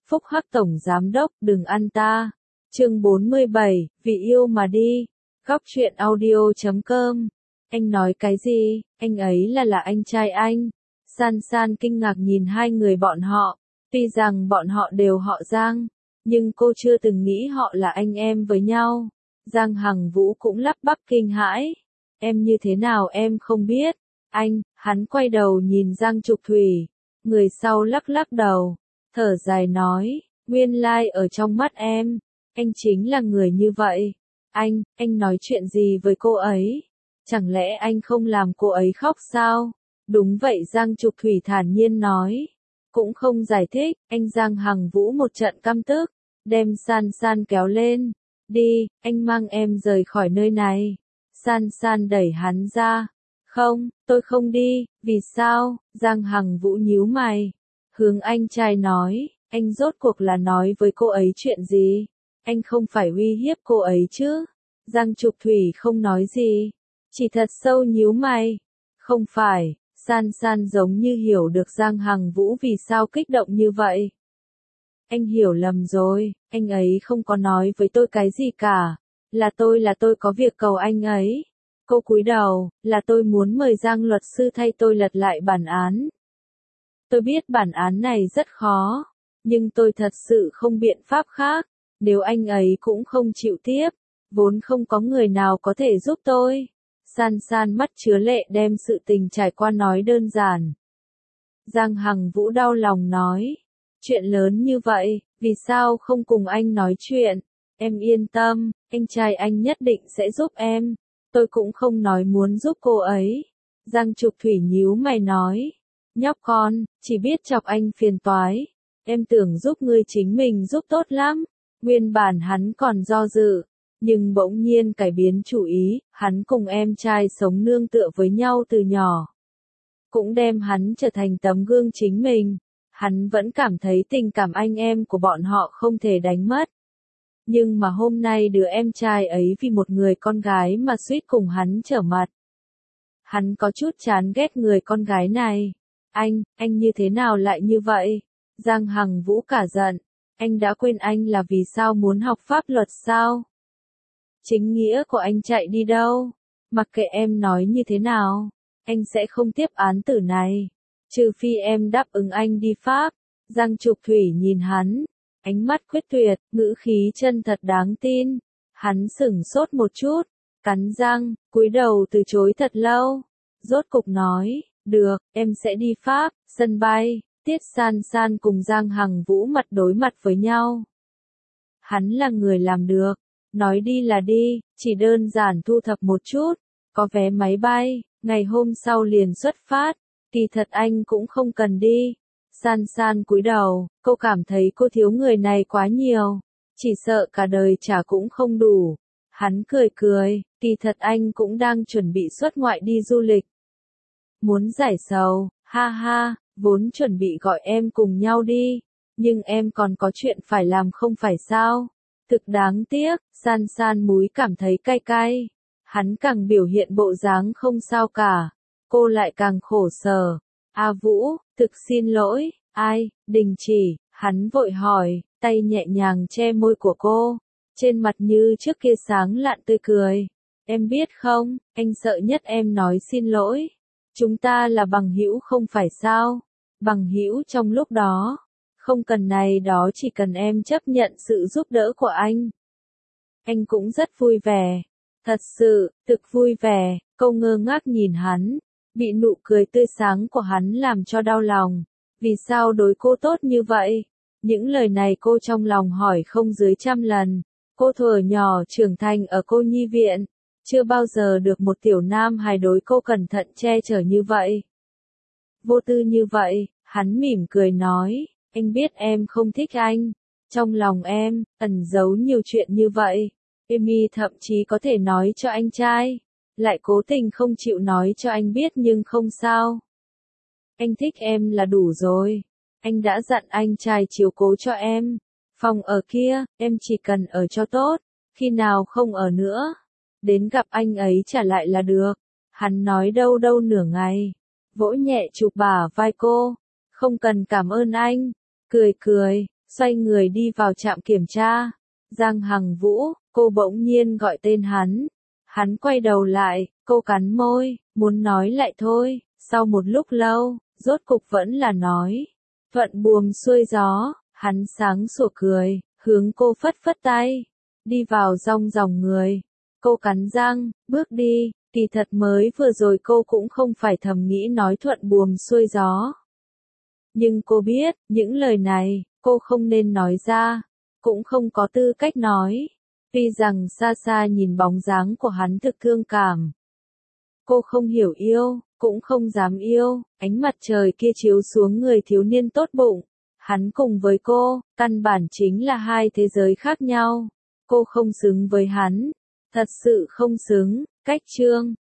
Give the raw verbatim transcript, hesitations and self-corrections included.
Phúc Hắc Tổng Giám Đốc, đừng ăn ta. Chương bốn mươi bảy, vì yêu mà đi. Góc truyện audio chấm com. Anh nói cái gì? Anh ấy là là anh trai anh. San San kinh ngạc nhìn hai người bọn họ. Tuy rằng bọn họ đều họ Giang, nhưng cô chưa từng nghĩ họ là anh em với nhau. Giang Hằng Vũ cũng lắp bắp kinh hãi. Em như thế nào em không biết. Anh, hắn quay đầu nhìn Giang Trục Thủy. Người sau lắc lắc đầu, thở dài nói, nguyên lai ở trong mắt em, anh chính là người như vậy. Anh, anh nói chuyện gì với cô ấy? Chẳng lẽ anh không làm cô ấy khóc sao? Đúng vậy, Giang Trục Thủy thản nhiên nói. Cũng không giải thích, anh Giang Hằng Vũ một trận căm tức, đem San San kéo lên. Đi, anh mang em rời khỏi nơi này. San San đẩy hắn ra. Không, tôi không đi. Vì sao? Giang Hằng Vũ nhíu mày. Hướng anh trai nói, anh rốt cuộc là nói với cô ấy chuyện gì? Anh không phải uy hiếp cô ấy chứ? Giang Trục Thủy không nói gì, chỉ thật sâu nhíu mày. Không phải. San San giống như hiểu được Giang Hằng Vũ vì sao kích động như vậy. Anh hiểu lầm rồi, anh ấy không có nói với tôi cái gì cả. Là tôi là tôi có việc cầu anh ấy. Cô cúi đầu, là tôi muốn mời Giang luật sư thay tôi lật lại bản án. Tôi biết bản án này rất khó, nhưng tôi thật sự không biện pháp khác. Nếu anh ấy cũng không chịu tiếp, vốn không có người nào có thể giúp tôi. San San mắt chứa lệ đem sự tình trải qua nói đơn giản. Giang Hằng Vũ đau lòng nói, chuyện lớn như vậy, vì sao không cùng anh nói chuyện? Em yên tâm, anh trai anh nhất định sẽ giúp em. Tôi cũng không nói muốn giúp cô ấy. Giang Trục Thủy nhíu mày nói, nhóc con, chỉ biết chọc anh phiền toái. Em tưởng giúp ngươi chính mình giúp tốt lắm. Nguyên bản hắn còn do dự, nhưng bỗng nhiên cải biến chủ ý, hắn cùng em trai sống nương tựa với nhau từ nhỏ. Cũng đem hắn trở thành tấm gương chính mình. Hắn vẫn cảm thấy tình cảm anh em của bọn họ không thể đánh mất. Nhưng mà hôm nay đứa em trai ấy vì một người con gái mà suýt cùng hắn trở mặt. Hắn có chút chán ghét người con gái này. Anh, anh như thế nào lại như vậy? Giang Hằng Vũ cả giận. Anh đã quên anh là vì sao muốn học pháp luật sao? Chính nghĩa của anh chạy đi đâu? Mặc kệ em nói như thế nào, anh sẽ không tiếp án tử này. Trừ phi em đáp ứng anh đi Pháp. Giang Trục Thủy nhìn hắn, ánh mắt quyết tuyệt, ngữ khí chân thật đáng tin. Hắn sửng sốt một chút, cắn răng, cúi đầu từ chối thật lâu. Rốt cục nói, được, em sẽ đi Pháp. Sân bay, Tiết San San cùng Giang Hằng Vũ mặt đối mặt với nhau. Hắn là người làm được, nói đi là đi, chỉ đơn giản thu thập một chút, có vé máy bay, ngày hôm sau liền xuất phát. Kỳ thật anh cũng không cần đi. San San cúi đầu, cô cảm thấy cô thiếu người này quá nhiều, chỉ sợ cả đời trả cũng không đủ. Hắn cười cười, kỳ thật anh cũng đang chuẩn bị xuất ngoại đi du lịch. Muốn giải sầu, ha ha, vốn chuẩn bị gọi em cùng nhau đi, nhưng em còn có chuyện phải làm không phải sao? Thực đáng tiếc. San San múi cảm thấy cay cay. Hắn càng biểu hiện bộ dáng không sao cả, cô lại càng khổ sở. A Vũ, thực xin lỗi. Ai? Đình chỉ. Hắn vội hỏi, tay nhẹ nhàng che môi của cô, trên mặt như trước kia sáng lạn tươi cười. Em biết không, anh sợ nhất em nói xin lỗi. Chúng ta là bằng hữu không phải sao? Bằng hữu trong lúc đó, không cần này đó, chỉ cần em chấp nhận sự giúp đỡ của anh. Anh cũng rất vui vẻ. Thật sự, thực vui vẻ. Cô ngơ ngác nhìn hắn, bị nụ cười tươi sáng của hắn làm cho đau lòng. Vì sao đối cô tốt như vậy? Những lời này cô trong lòng hỏi không dưới trăm lần. Cô thuở nhỏ trưởng thành ở cô nhi viện, chưa bao giờ được một tiểu nam hài đối cô cẩn thận che chở như vậy. Vô tư như vậy. Hắn mỉm cười nói, anh biết em không thích anh. Trong lòng em, ẩn giấu nhiều chuyện như vậy. Amy thậm chí có thể nói cho anh trai, lại cố tình không chịu nói cho anh biết, nhưng không sao. Anh thích em là đủ rồi. Anh đã dặn anh trai chiếu cố cho em. Phòng ở kia, em chỉ cần ở cho tốt. Khi nào không ở nữa, đến gặp anh ấy trả lại là được. Hắn nói đâu đâu nửa ngày, vỗ nhẹ chụp bả vai cô. Không cần cảm ơn anh. Cười cười, xoay người đi vào trạm kiểm tra. Giang Hằng Vũ, cô bỗng nhiên gọi tên hắn. Hắn quay đầu lại, cô cắn môi, muốn nói lại thôi, sau một lúc lâu, rốt cục vẫn là nói. Thuận buồm xuôi gió, hắn sáng sủa cười, hướng cô phất phất tay, đi vào rong ròng người. Cô cắn răng, bước đi, kỳ thật mới vừa rồi cô cũng không phải thầm nghĩ nói thuận buồm xuôi gió. Nhưng cô biết, những lời này, cô không nên nói ra, cũng không có tư cách nói. Tuy rằng xa xa nhìn bóng dáng của hắn thực thương cảm. Cô không hiểu yêu, cũng không dám yêu, ánh mặt trời kia chiếu xuống người thiếu niên tốt bụng. Hắn cùng với cô, căn bản chính là hai thế giới khác nhau. Cô không xứng với hắn, thật sự không xứng, cách chương.